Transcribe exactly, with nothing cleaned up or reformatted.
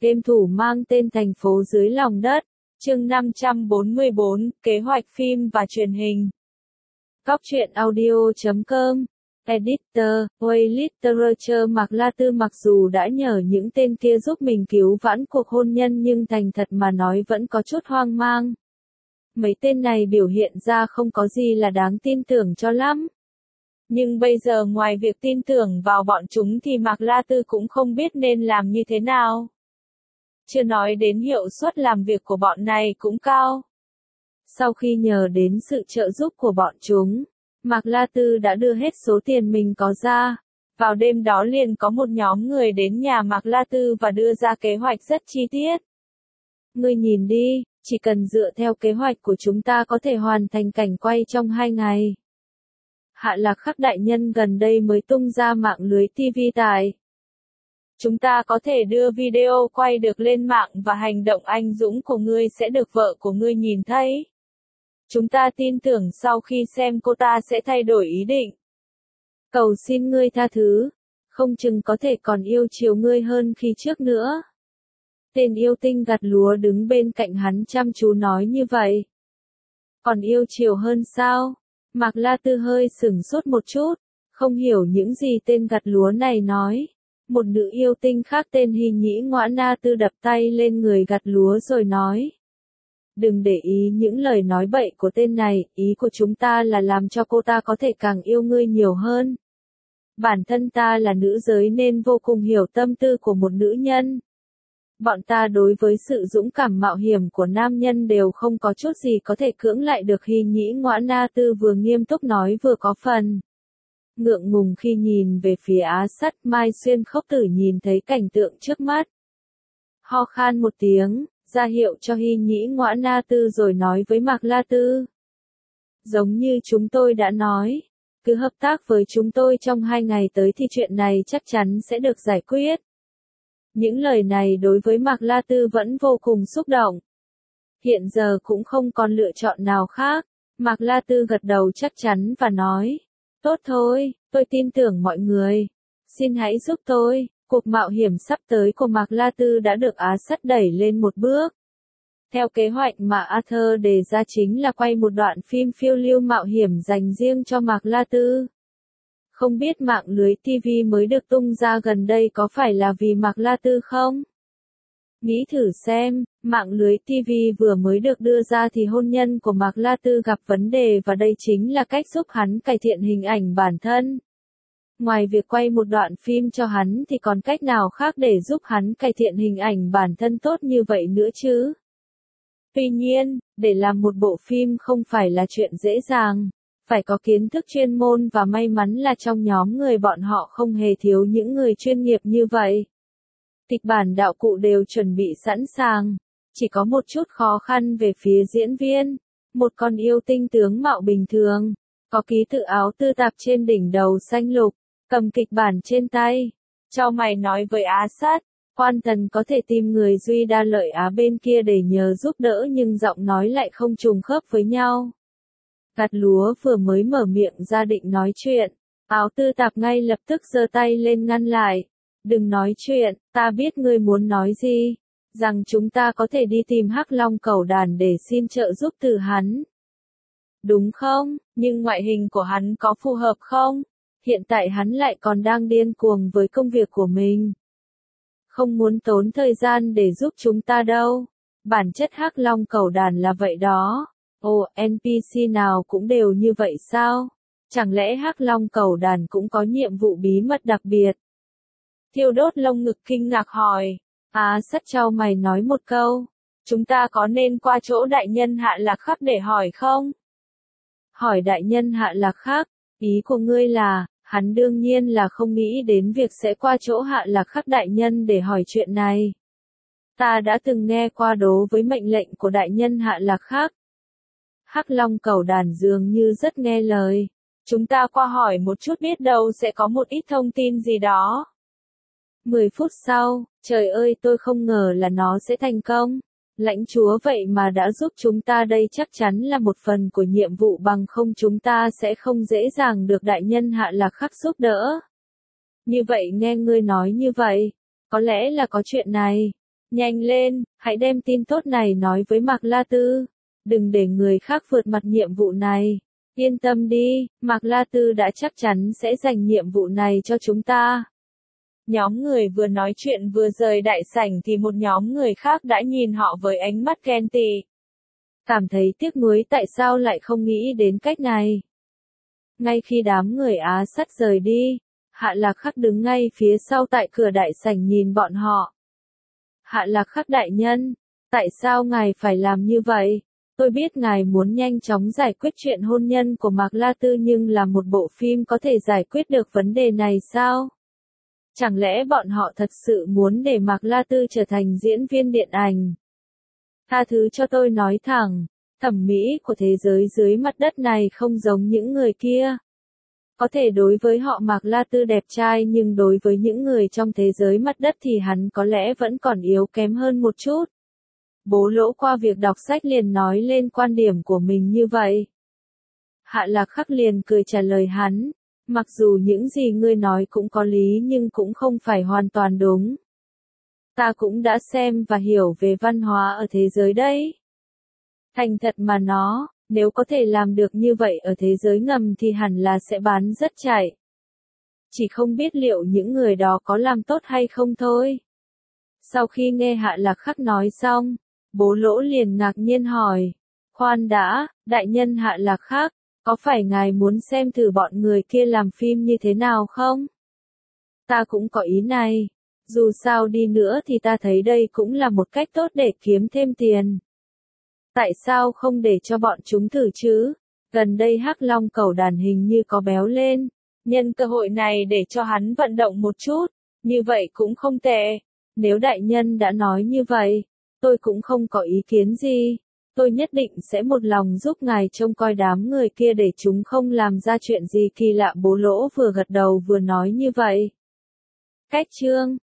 Game thủ mang tên Thành phố dưới lòng đất, chương năm trăm bốn mươi bốn, kế hoạch phim và truyền hình. Cóc truyện audio chấm com, Editor, Way Literature. Mạc La Tư mặc dù đã nhờ những tên kia giúp mình cứu vãn cuộc hôn nhân nhưng thành thật mà nói vẫn có chút hoang mang. Mấy tên này biểu hiện ra không có gì là đáng tin tưởng cho lắm. Nhưng bây giờ ngoài việc tin tưởng vào bọn chúng thì Mạc La Tư cũng không biết nên làm như thế nào. Chưa nói đến hiệu suất làm việc của bọn này cũng cao. Sau khi nhờ đến sự trợ giúp của bọn chúng, Mạc La Tư đã đưa hết số tiền mình có ra. Vào đêm đó liền có một nhóm người đến nhà Mạc La Tư và đưa ra kế hoạch rất chi tiết. Ngươi nhìn đi, chỉ cần dựa theo kế hoạch của chúng ta có thể hoàn thành cảnh quay trong hai ngày. Hạ Lạc Khắc đại nhân gần đây mới tung ra mạng lưới ti vi tài. Chúng ta có thể đưa video quay được lên mạng và hành động anh dũng của ngươi sẽ được vợ của ngươi nhìn thấy. Chúng ta tin tưởng sau khi xem cô ta sẽ thay đổi ý định. Cầu xin ngươi tha thứ, không chừng có thể còn yêu chiều ngươi hơn khi trước nữa. Tên yêu tinh gặt lúa đứng bên cạnh hắn chăm chú nói như vậy. Còn yêu chiều hơn sao? Mạc La Tư hơi sửng sốt một chút, không hiểu những gì tên gặt lúa này nói. Một nữ yêu tinh khác tên Hy Nhĩ Ngoã Na Tư đập tay lên người gặt lúa rồi nói. Đừng để ý những lời nói bậy của tên này, ý của chúng ta là làm cho cô ta có thể càng yêu ngươi nhiều hơn. Bản thân ta là nữ giới nên vô cùng hiểu tâm tư của một nữ nhân. Bọn ta đối với sự dũng cảm mạo hiểm của nam nhân đều không có chút gì có thể cưỡng lại được. Hy Nhĩ Ngoã Na Tư vừa nghiêm túc nói vừa có phần ngượng ngùng khi nhìn về phía Á Sắt. Mai Xuyên Khốc Tử nhìn thấy cảnh tượng trước mắt, ho khan một tiếng, ra hiệu cho Hy Nhĩ Ngoã Na Tư rồi nói với Mạc La Tư. Giống như chúng tôi đã nói, cứ hợp tác với chúng tôi trong hai ngày tới thì chuyện này chắc chắn sẽ được giải quyết. Những lời này đối với Mạc La Tư vẫn vô cùng xúc động. Hiện giờ cũng không còn lựa chọn nào khác. Mạc La Tư gật đầu chắc chắn và nói. Tốt thôi, tôi tin tưởng mọi người. Xin hãy giúp tôi. Cuộc mạo hiểm sắp tới của Mạc La Tư đã được Á Sắt đẩy lên một bước. Theo kế hoạch mà Arthur đề ra chính là quay một đoạn phim phiêu lưu mạo hiểm dành riêng cho Mạc La Tư. Không biết mạng lưới ti vi mới được tung ra gần đây có phải là vì Mạc La Tư không? Nghĩ thử xem, mạng lưới ti vi vừa mới được đưa ra thì hôn nhân của Mạc La Tư gặp vấn đề và đây chính là cách giúp hắn cải thiện hình ảnh bản thân. Ngoài việc quay một đoạn phim cho hắn thì còn cách nào khác để giúp hắn cải thiện hình ảnh bản thân tốt như vậy nữa chứ? Tuy nhiên, để làm một bộ phim không phải là chuyện dễ dàng. Phải có kiến thức chuyên môn và may mắn là trong nhóm người bọn họ không hề thiếu những người chuyên nghiệp như vậy. Kịch bản đạo cụ đều chuẩn bị sẵn sàng, chỉ có một chút khó khăn về phía diễn viên. Một con yêu tinh tướng mạo bình thường, có ký tự áo tư tạp trên đỉnh đầu xanh lục, cầm kịch bản trên tay. Cho mày nói với Á Sát, Quan Thần có thể tìm người Duy Đa Lợi Á bên kia để nhờ giúp đỡ nhưng giọng nói lại không trùng khớp với nhau. Gặt lúa vừa mới mở miệng ra định nói chuyện, áo tư tạp ngay lập tức giơ tay lên ngăn lại. Đừng nói chuyện, ta biết ngươi muốn nói gì, rằng chúng ta có thể đi tìm Hắc Long Cẩu Đàn để xin trợ giúp từ hắn. Đúng không, nhưng ngoại hình của hắn có phù hợp không? Hiện tại hắn lại còn đang điên cuồng với công việc của mình. Không muốn tốn thời gian để giúp chúng ta đâu. Bản chất Hắc Long Cẩu Đàn là vậy đó. Ồ, en pê xê nào cũng đều như vậy sao? Chẳng lẽ Hắc Long Cẩu Đàn cũng có nhiệm vụ bí mật đặc biệt? Thiêu Đốt lông ngực kinh ngạc hỏi. Á Sắt chau mày nói một câu. Chúng ta có nên qua chỗ đại nhân Hạ Lạc Khắc để hỏi không? Hỏi đại nhân Hạ Lạc Khắc, ý của ngươi là, hắn đương nhiên là không nghĩ đến việc sẽ qua chỗ Hạ Lạc Khắc đại nhân để hỏi chuyện này. Ta đã từng nghe qua đố với mệnh lệnh của đại nhân Hạ Lạc Khắc. Hắc Long Cẩu Đàn dường như rất nghe lời. Chúng ta qua hỏi một chút biết đâu sẽ có một ít thông tin gì đó. Mười phút sau, trời ơi tôi không ngờ là nó sẽ thành công. Lãnh chúa vậy mà đã giúp chúng ta đây chắc chắn là một phần của nhiệm vụ bằng không chúng ta sẽ không dễ dàng được đại nhân Hạ Lạc Khắc giúp đỡ. Như vậy nghe ngươi nói như vậy, có lẽ là có chuyện này. Nhanh lên, hãy đem tin tốt này nói với Mạc La Tư. Đừng để người khác vượt mặt nhiệm vụ này. Yên tâm đi, Mạc La Tư đã chắc chắn sẽ dành nhiệm vụ này cho chúng ta. Nhóm người vừa nói chuyện vừa rời đại sảnh thì một nhóm người khác đã nhìn họ với ánh mắt ghen tị. Cảm thấy tiếc nuối tại sao lại không nghĩ đến cách này. Ngay khi đám người Á Sắt rời đi, Hạ Lạc Khắc đứng ngay phía sau tại cửa đại sảnh nhìn bọn họ. Hạ Lạc Khắc đại nhân, tại sao ngài phải làm như vậy? Tôi biết ngài muốn nhanh chóng giải quyết chuyện hôn nhân của Mạc La Tư nhưng là một bộ phim có thể giải quyết được vấn đề này sao? Chẳng lẽ bọn họ thật sự muốn để Mạc La Tư trở thành diễn viên điện ảnh? Tha thứ cho tôi nói thẳng, thẩm mỹ của thế giới dưới mặt đất này không giống những người kia. Có thể đối với họ Mạc La Tư đẹp trai nhưng đối với những người trong thế giới mặt đất thì hắn có lẽ vẫn còn yếu kém hơn một chút. Bố Lỗ qua việc đọc sách liền nói lên quan điểm của mình như vậy. Hạ Lạc Khắc liền cười trả lời hắn, mặc dù những gì ngươi nói cũng có lý nhưng cũng không phải hoàn toàn đúng. Ta cũng đã xem và hiểu về văn hóa ở thế giới đấy. Thành thật mà nó, nếu có thể làm được như vậy ở thế giới ngầm thì hẳn là sẽ bán rất chạy. Chỉ không biết liệu những người đó có làm tốt hay không thôi. Sau khi nghe Hạ Lạc Khắc nói xong, Bố Lỗ liền ngạc nhiên hỏi, khoan đã, đại nhân Hạ Lạc Khắc, có phải ngài muốn xem thử bọn người kia làm phim như thế nào không? Ta cũng có ý này, dù sao đi nữa thì ta thấy đây cũng là một cách tốt để kiếm thêm tiền. Tại sao không để cho bọn chúng thử chứ? Gần đây Hắc Long Cẩu Đàn hình như có béo lên, nhân cơ hội này để cho hắn vận động một chút, như vậy cũng không tệ. Nếu đại nhân đã nói như vậy, tôi cũng không có ý kiến gì. Tôi nhất định sẽ một lòng giúp ngài trông coi đám người kia để chúng không làm ra chuyện gì kỳ lạ. Bố Lỗ vừa gật đầu vừa nói như vậy. Cách chương